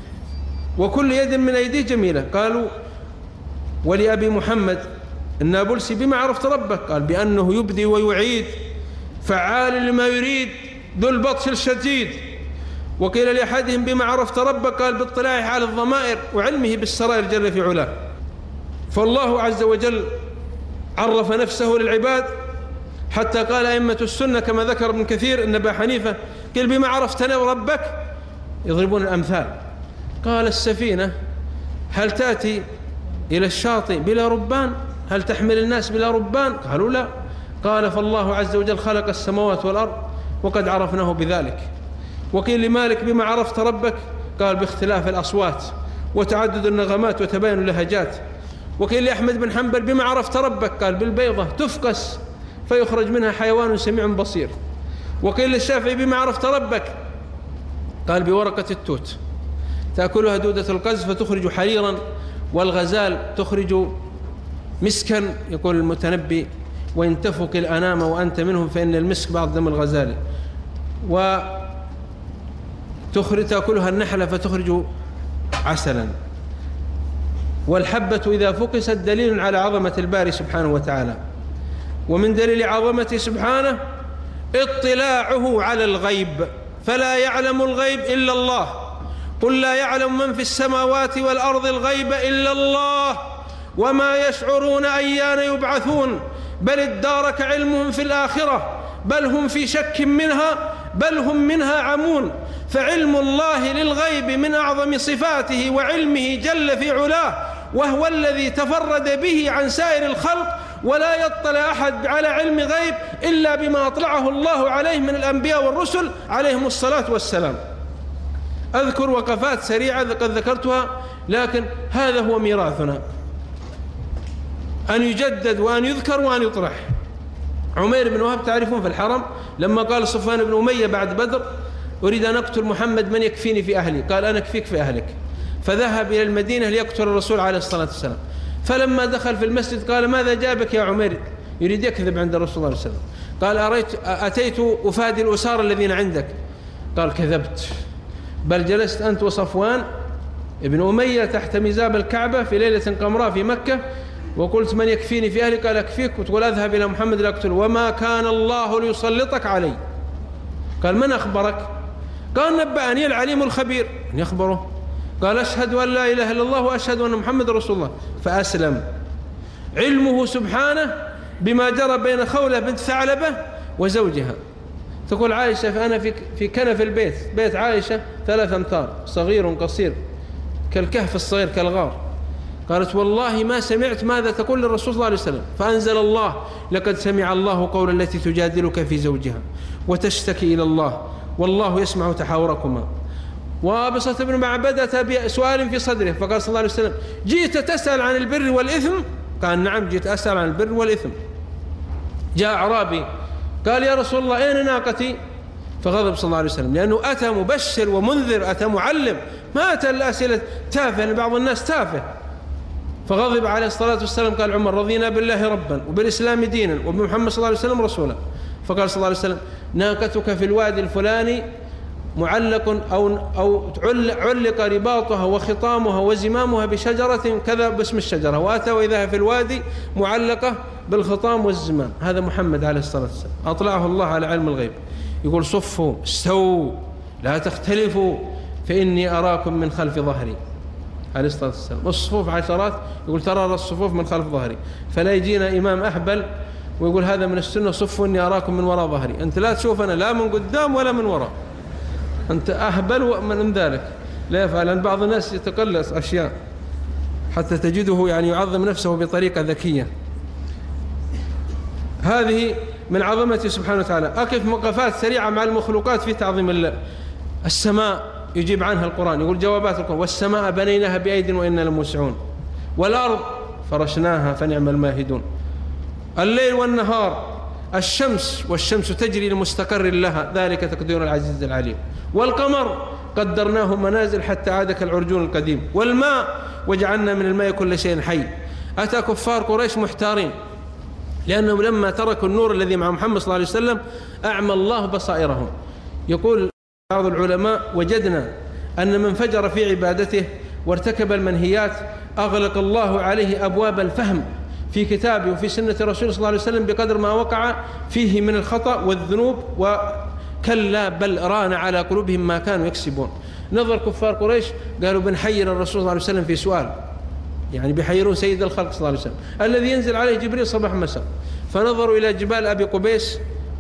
وكل يد من أيديه جميلة. قالوا ولأبي محمد النابلسي بما عرفت ربك؟ قال بأنه يبدي ويعيد فعال لما يريد ذو البطش الشديد. وقيل لأحدهم بما عرفت ربك؟ قال باطلاعه على الضمائر وعلمه بالسرائر جل في علاه. فالله عز وجل عرف نفسه للعباد حتى قال أئمة السنة كما ذكر ابن كثير أن أبا حنيفة قال بما عرفت ربك؟ يضربون الأمثال. قال السفينة هل تأتي إلى الشاطئ بلا ربان؟ هل تحمل الناس بلا ربان؟ قالوا لا. قال فالله عز وجل خلق السماوات والأرض وقد عرفناه بذلك. وقيل لمالك بما عرفت ربك؟ قال باختلاف الأصوات وتعدد النغمات وتباين اللهجات. وقيل لأحمد بن حنبل بما عرفت ربك؟ قال بالبيضة تفقس فيخرج منها حيوان سميع بصير. وقيل للشافعي بما عرفت ربك؟ قال بورقة التوت تأكلها دودة القز فتخرج حريرا والغزال تخرج مسكا. يقول المتنبي وإن تفك الأنام وأنت منهم فإن المسك بعض دم الغزال. وتخرج تأكلها النحلة فتخرج عسلا. والحبة إذا فقست دليل على عظمة الباري سبحانه وتعالى. ومن دليل عظمته سبحانه اطلاعه على الغيب، فلا يعلم الغيب إلا الله. قل لا يعلم من في السماوات والأرض الغيب إلا الله وما يشعرون أيان يبعثون بل ادارك علمهم في الآخرة بل هم في شك منها بل هم منها عمون. فعلم الله للغيب من أعظم صفاته وعلمه جل في علاه، وهو الذي تفرد به عن سائر الخلق، ولا يطلع أحد على علم غيب إلا بما أطلعه الله عليه من الأنبياء والرسل عليهم الصلاة والسلام. أذكر وقفات سريعة قد ذكرتها، لكن هذا هو ميراثنا، أن يجدد وأن يذكر وأن يطرح. عمير بن وهب تعرفون في الحرم لما قال صفوان بن أمية بعد بدر أريد أن أقتل محمد من يكفيني في أهلي؟ قال أنا أكفيك في أهلك. فذهب إلى المدينة ليقتل الرسول عليه الصلاة والسلام. فلما دخل في المسجد قال ماذا جابك يا عمير؟ يريد يكذب عند الرسول صلى الله عليه وسلم. قال أريت أتيت أفادي الأسارى الذين عندك. قال كذبت، بل جلست أنت وصفوان ابن أمية تحت مزاب الكعبة في ليلة قمراء في مكة وقلت من يكفيني في أهلي؟ قال أكفيك، وتقول أذهب إلى محمد لأقتله، وما كان الله ليسلطك علي. قال من أخبرك؟ قال نبأني العليم الخبير. من يخبره؟ قال أشهد أن لا إله إلا الله وأشهد أن محمد رسول الله. فأسلم. علمه سبحانه بما جرى بين خولة بنت ثعلبة وزوجها. تقول عائشة فأنا في في كنف البيت، بيت عائشة ثلاث أمتار، صغير قصير كالكهف الصغير كالغار. قالت والله ما سمعت ماذا تقول للرسول صلى الله عليه وسلم، فأنزل الله لقد سمع الله قول التي تجادلك في زوجها وتشتكي إلى الله والله يسمع تحاوركما. وابصة بن معبد أتى بسؤال في صدره فقال صلى الله عليه وسلم جئت تسأل عن البر والإثم؟ قال نعم جئت أسأل عن البر والإثم. جاء أعرابي قال يا رسول الله أين ناقتي؟ فغضب صلى الله عليه وسلم لأنه أتى مبشر ومنذر، أتى معلم، ما أتى الأسئلة تافهة لأن بعض الناس تافه. فغضب عليه الصلاة والسلام. قال عمر رضينا بالله ربا وبالإسلام دينا وبمحمد صلى الله عليه وسلم رسولا. فقال صلى الله عليه وسلم ناقتك في الوادي الفلاني معلق أو أو علق رباطها وخطامها وزمامها بشجرة كذا باسم الشجرة، وأتى وإذا في الوادي معلقة بالخطام والزمام. هذا محمد عليه الصلاة والسلام أطلعه الله على علم الغيب. يقول صفوا استووا لا تختلفوا فإني أراكم من خلف ظهري عليه الصلاة والسلام. الصفوف عشرات، يقول ترى الصفوف من خلف ظهري، فلا يجينا إمام أحبل ويقول هذا من السنة صفوا إني أراكم من وراء ظهري. أنت لا تشوفنا لا من قدام ولا من وراء، أنت أهبل من ذلك. لا يفعل، لأن بعض الناس يتقلص أشياء حتى تجده يعني يعظم نفسه بطريقة ذكية. هذه من عظمته سبحانه وتعالى. أقف وقفات سريعة مع المخلوقات في تعظيم الله. السماء يجيب عنها القرآن، يقول جوابات القرآن والسماء بنيناها بأيد وإنا لموسعون، والأرض فرشناها فنعم الماهدون. الليل والنهار، الشمس والشمس تجري لمستقر لها ذلك تقدير العزيز العليم. والقمر قدرناه منازل حتى عاد كالعرجون القديم. والماء وجعلنا من الماء كل شيء حي. أتى كفار قريش محتارين لأنهم لما تركوا النور الذي مع محمد صلى الله عليه وسلم أعمى الله بصائرهم. يقول بعض العلماء وجدنا أن من فجر في عبادته وارتكب المنهيات أغلق الله عليه أبواب الفهم في كتابه وفي سنة رسوله صلى الله عليه وسلم بقدر ما وقع فيه من الخطأ والذنوب، وكلا بل ران على قلوبهم ما كانوا يكسبون. نظر كفار قريش قالوا بنحير الرسول صلى الله عليه وسلم في سؤال، يعني بيحيرون سيد الخلق صلى الله عليه وسلم الذي ينزل عليه جبريل صباح مساء. فنظروا إلى جبال أبي قبيس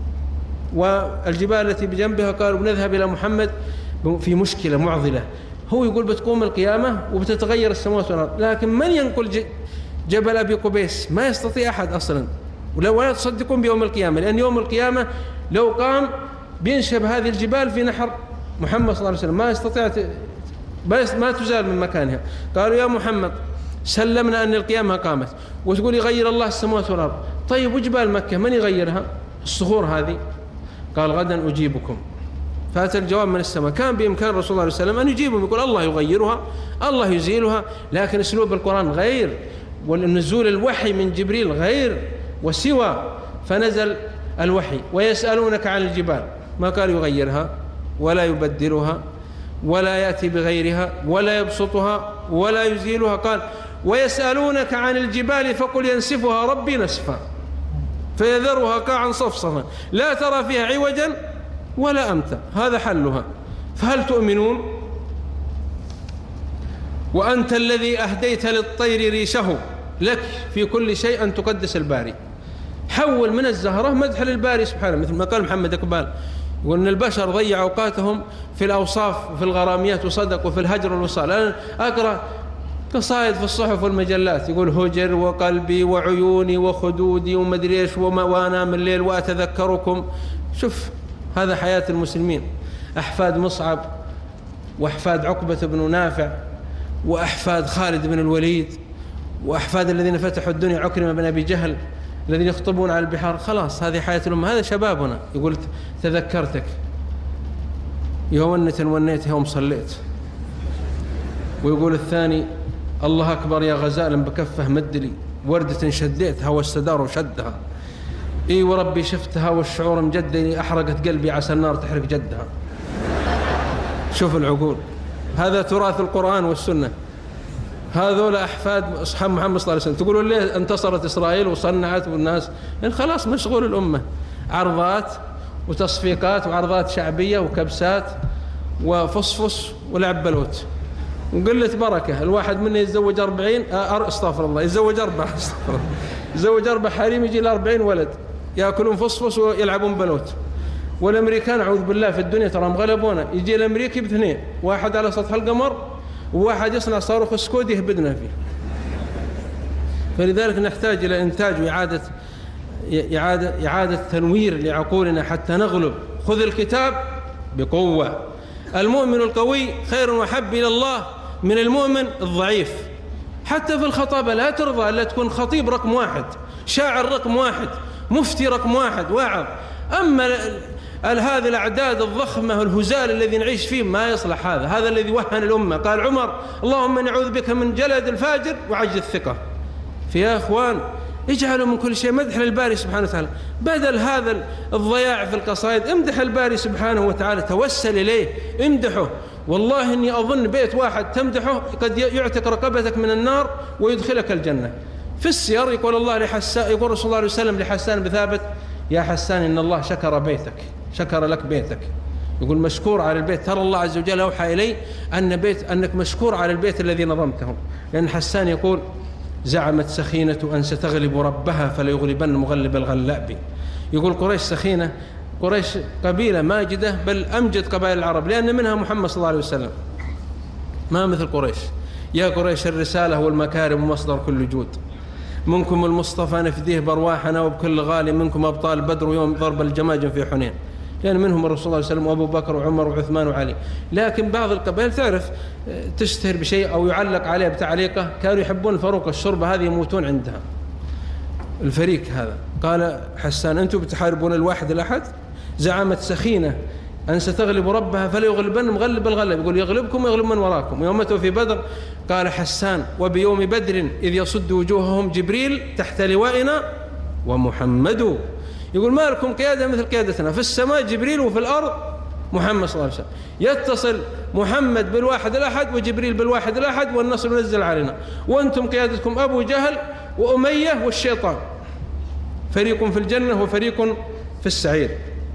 والجبال التي بجنبها قالوا بنذهب إلى محمد في مشكلة معضلة. هو يقول بتقوم القيامة وبتتغير السماوات والأرض، لكن من ينقل جبل أبي قبيس؟ ما يستطيع أحد أصلا، ولا تصدقون بيوم القيامة، لأن يوم القيامة لو قام بينشب هذه الجبال في نحر محمد صلى الله عليه وسلم، ما يستطيع ما تزال من مكانها. قالوا يا محمد سلمنا أن القيامة قامت وتقول يغير الله السماوات والأرض، طيب وجبال مكة من يغيرها؟ الصخور هذه. قال غدا أجيبكم. فأتى الجواب من السماء. كان بإمكان رسول الله صلى الله عليه وسلم أن يجيبهم، يقول الله يغيرها الله يزيلها، لكن أسلوب القرآن غير، والنزول الوحي من جبريل غير وسوى. فنزل الوحي ويسألونك عن الجبال، ما قال يغيرها ولا يبدلها ولا يأتي بغيرها ولا يبسطها ولا يزيلها. قال ويسألونك عن الجبال فقل ينسفها ربي نسفا فيذرها قاعا صفصفا لا ترى فيها عوجا ولا أمتا. هذا حلها. فهل تؤمنون؟ وأنت الذي أهديت للطير ريشه لك في كل شيء أن تقدس الباري. حول من الزهرة مدح للباري سبحانه، مثل ما قال محمد إقبال، وأن البشر ضيع أوقاتهم في الأوصاف وفي الغراميات وصدقوا في الهجر والوصال. أنا أقرأ قصائد في الصحف والمجلات يقول هجر وقلبي وعيوني وخدودي ومدري ايش وأنام الليل وأتذكركم. شوف هذا حياة المسلمين. أحفاد مصعب وأحفاد عقبة بن نافع وأحفاد خالد بن الوليد وأحفاد الذين فتحوا الدنيا، عكرمة بن أبي جهل الذين يخطبون على البحار. خلاص هذه حياة الأمة، هذا شبابنا. يقول تذكرتك يوم أنت ونيت يوم صليت. ويقول الثاني الله أكبر يا غزالا بكفه مدلي وردة شديتها واستدار وشدها. إي وربي شفتها والشعور مجدني أحرقت قلبي عسى النار تحرق جدها. شوف العقول، هذا تراث القرآن والسنة. هذول أحفاد أصحاب محمد صلى الله عليه وسلم. تقولون ليه انتصرت إسرائيل وصنعت والناس؟ يعني خلاص مشغول الأمة، عرضات وتصفيقات وعرضات شعبية وكبسات وفصفص ولعب بلوت وقلة بركة. الواحد منا يتزوج أربعين استغفر الله يتزوج أربعة استغفر الله يتزوج أربع حريم يجي لأربعين ولد يأكلون فصفص ويلعبون بلوت. والأمريكان أعوذ بالله في الدنيا ترى مغلبونا، يجي الأمريكي باثنين، واحد على سطح القمر وواحد يصنع صاروخ سكود يهبدنا فيه. فلذلك نحتاج إلى إنتاج وإعادة إعادة إعادة تنوير لعقولنا حتى نغلب. خذ الكتاب بقوة. المؤمن القوي خير وأحب إلى الله من المؤمن الضعيف. حتى في الخطابة لا ترضى ألا تكون خطيب رقم واحد، شاعر رقم واحد، مفتي رقم واحد، واعظ. أما هذه الأعداد الضخمة والهزال الذي نعيش فيه ما يصلح هذا. هذا الذي وهن الأمة. قال عمر اللهم نعوذ بك من جلد الفاجر وعجز الثقة. فيا أخوان اجعلوا من كل شيء مدح للباري سبحانه وتعالى، بدل هذا الضياع في القصائد امدح الباري سبحانه وتعالى، توسل إليه، امدحه. والله إني أظن بيت واحد تمدحه قد يعتق رقبتك من النار ويدخلك الجنة. في السير يقول الله لحسان، يقول رسول الله عليه وسلم لحسان بثابت يا حسان إن الله شكر بيتك، شكر لك بيتك. يقول مشكور على البيت. ترى الله عز وجل أوحى إلي أن بيت أنك مشكور على البيت الذي نظمته. لأن حسان يقول زعمت سخينة أن ستغلب ربها فليغلبن مغلب الغلاب. يقول قريش سخينة، قريش قبيلة ماجدة بل أمجد قبائل العرب لأن منها محمد صلى الله عليه وسلم، ما مثل قريش. يا قريش الرسالة والمكارم ومصدر كل جود، منكم المصطفى نفديه برواحنا وبكل غالي، منكم أبطال بدر ويوم ضرب الجماجم في حنين. لأن يعني منهم الرسول صلى الله عليه وسلم وأبو بكر وعمر وعثمان وعلي. لكن بعض القبائل تعرف تشتهر بشيء أو يعلق عليه بتعليقه، كانوا يحبون الفروق الشربة هذه يموتون عندها. الفريق هذا قال حسان أنتم بتحاربون الواحد الأحد. زعمت سخينة أن ستغلب ربها فليغلبن مغلب الغلب. يقول يغلبكم ويغلب من وراكم. يومته في بدر قال حسان وبيوم بدر إذ يصد وجوههم جبريل تحت لوائنا ومحمد. يقول ما لكم قيادة مثل قيادتنا، في السماء جبريل وفي الأرض محمد صلى الله عليه وسلم. يتصل محمد بالواحد الأحد وجبريل بالواحد الأحد والنصر ينزل علينا، وأنتم قيادتكم أبو جهل وأمية والشيطان، فريق في الجنة وفريق في السعير.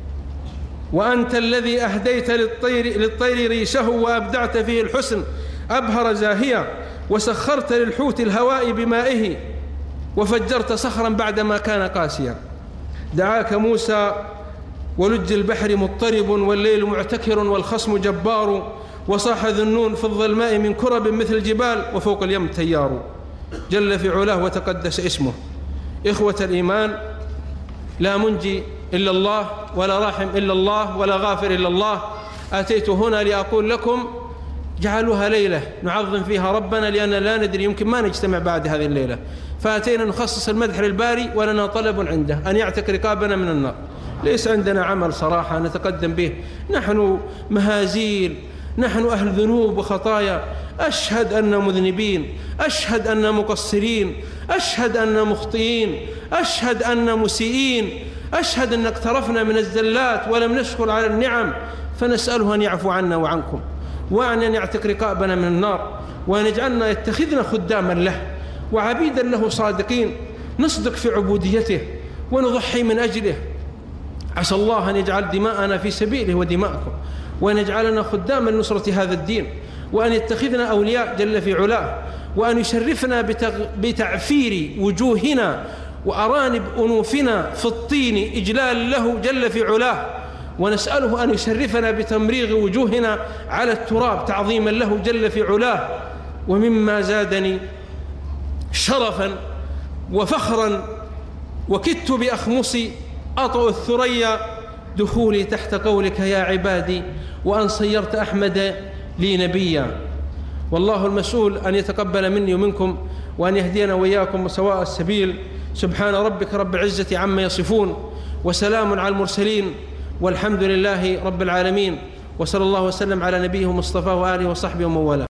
وأنت الذي أهديت للطير, للطير ريشه وأبدعت فيه الحسن أبهر زاهيا، وسخرت للحوت الهواء بمائه وفجرت صخرا بعدما كان قاسيا. دعاك موسى ولج البحر مضطرب والليل معتكر والخصم جبار، وصاح ذنون في الظلماء من كرب مثل الجبال وفوق اليم تيار. جل في علاه وتقدس اسمه. إخوة الإيمان لا منجي إلا الله ولا راحم إلا الله ولا غافر إلا الله. أتيت هنا لأقول لكم جعلوها ليلة نعظم فيها ربنا، لأن لا ندري يمكن ما نجتمع بعد هذه الليلة. فأتينا نخصص المدح للباري ولنا طلب عنده أن يعتق رقابنا من النار. ليس عندنا عمل صراحة نتقدم به، نحن مهازيل، نحن أهل ذنوب وخطايا. أشهد أن مذنبين، أشهد أن مقصرين، أشهد أن مخطئين، أشهد أن مسيئين، أشهد أن اقترفنا من الزلات ولم نشكر على النعم، فنسأله أن يعفو عنا وعنكم، وأن يعتق رقابنا من النار، وأن يجعلنا يتخذنا خداما له وعبيدا له صادقين، نصدق في عبوديته ونضحي من أجله. عسى الله أن يجعل دماءنا في سبيله ودماءكم، وأن يجعلنا خداما لنصرة هذا الدين، وأن يتخذنا أولياء جل في علاه، وأن يشرفنا بتعفير وجوهنا وأرانب أنوفنا في الطين إجلال له جل في علاه، ونسأله أن يشرفنا بتمريغ وجوهنا على التراب تعظيما له جل في علاه. ومما زادني شرفا وفخرا وكدت بأخمصي أطأ الثريا دخولي تحت قولك يا عبادي، وأن صيرت أحمد لي نبيا. والله المسؤول أن يتقبل مني ومنكم، وأن يهدينا وإياكم سواء السبيل. سبحان ربك رب العزة عما يصفون، وسلام على المرسلين، والحمد لله رب العالمين. وصلى الله وسلم على نبيه مصطفى وآله وصحبه ومن والاه.